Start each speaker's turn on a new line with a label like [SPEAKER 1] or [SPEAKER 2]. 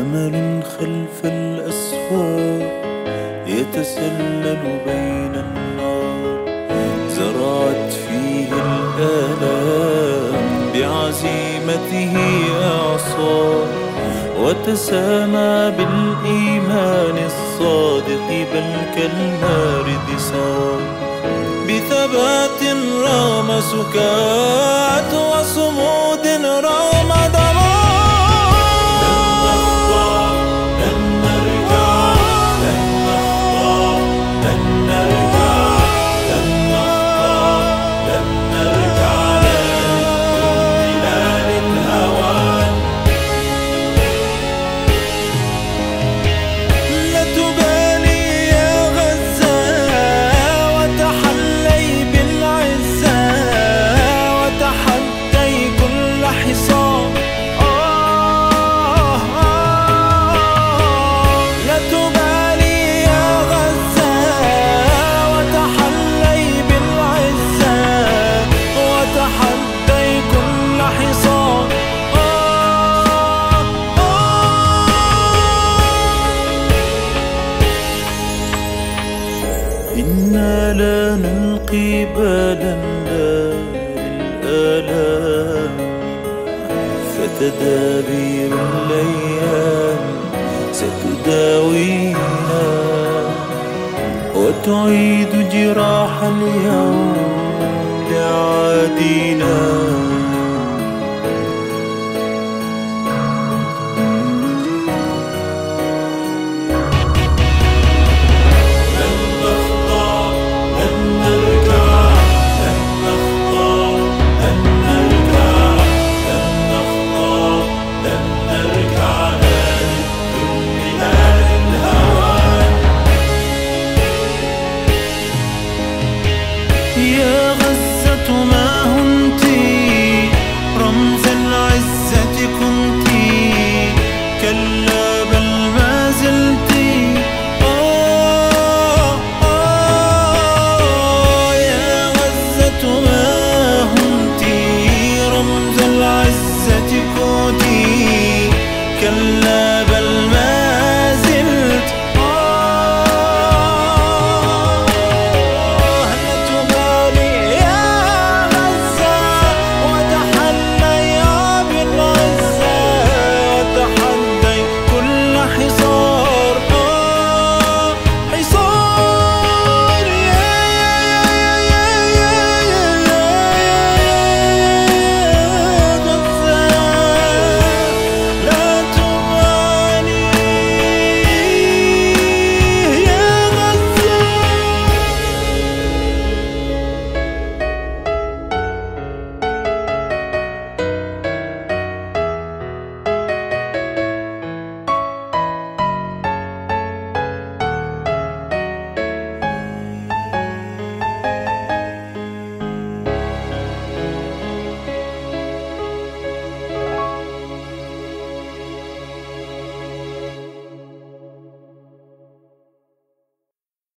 [SPEAKER 1] أمل خلف الأسوار يتسلل بين النار، زرعت فيه الآلام بعزيمته إعصار، وتسامى بالإيمان الصادق بل كالمارد صار، بثبات رغم سكات وصمود رغم دمار. إنا لا نلقي بالا للآلام، فتدابير الأيام ستداوينا، وتعيد جراح اليوم لعادينا. يا غزة ما هنتي رمز العزة كنتي، كلا بل ما زلتي. يا غزة ما هنتي رمز العزة كنتي، كلا